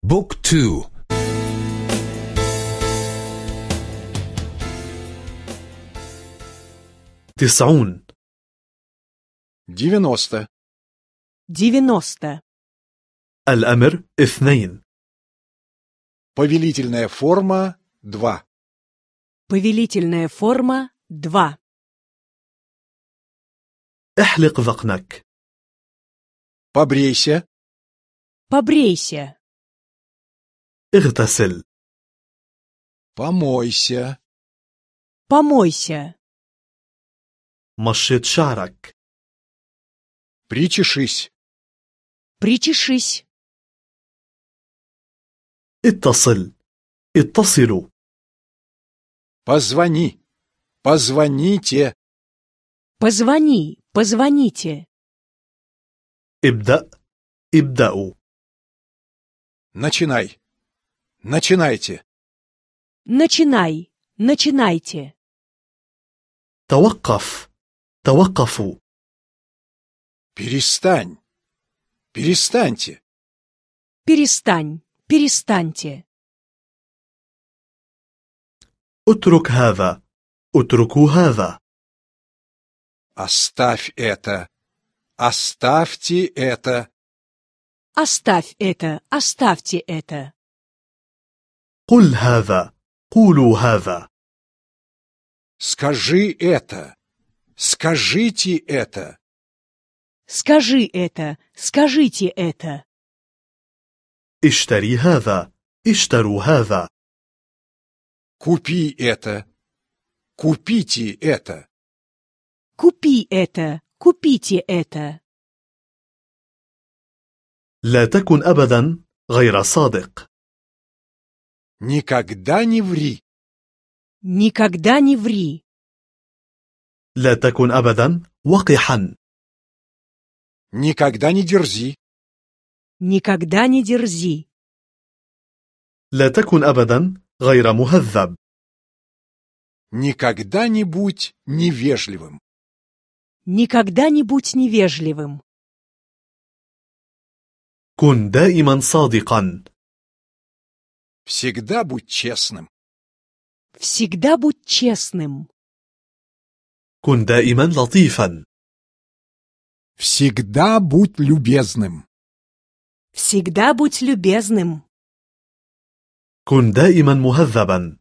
بوك 2. 90. 90. 90. الأمر 2. Повелительная форма 2. Повелительная форма 2. احلق ذقنك. Побрейся. Побрейся. اغتسل. Помойся. Помойся. مشط شعرك. Причешись. Причешись. اتصل. اتصلوا. Позвони. Позвоните. Позвони. Позвоните. ابدأ. ابدأوا. Начинай. Начинайте. Начинай. Начинайте. توقف. توقفوا. Перестань. Перестаньте. Перестань. Перестаньте. اترك هذا. اتركوا هذا. Оставь это. Оставьте это. Оставь это. Оставьте это. قل هذا. قولوا هذا. Скажи это. Скажите это. Скажи это. Скажите это. اشتري هذا. اشتروا هذا. Купи это. Купите это. Купи это. Купите это. لا تكن أبدا غير صادق. Никогда не ври. Никогда не ври. لا تكن أبدا وقحا. Никогда не дерзи. Никогда не дерзи. لا تكن أبدا غير مهذب. Никогда не будь невежливым. Никогда не будь невежливым. كن دائما صادقا. Всегда будь честным. Всегда будь честным. كن دائما لطيفا. Всегда будь любезным. Всегда будь любезным. كن دائما مهذبا.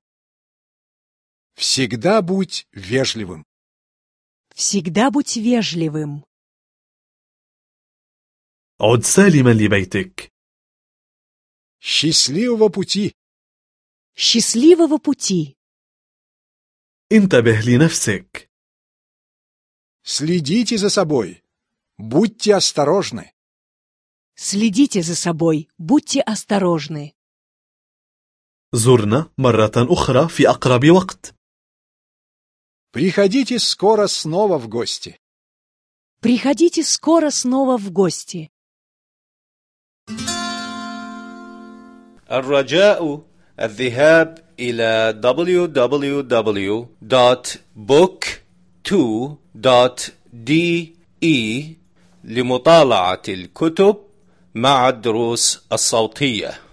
Всегда будь вежливым. Всегда будь вежливым. عد سالما لبيتك. Счастливого пути. Счастливого пути. انتبه لنفسك. Следите за собой. Будьте осторожны. Следите за собой. Будьте осторожны. زرنا مرة أخرى في أقرب وقت. Приходите скоро снова в гости. Приходите скоро снова в гости. الرجاء الذهاب إلى www.book2.de لمطالعة الكتب مع الدروس الصوتية.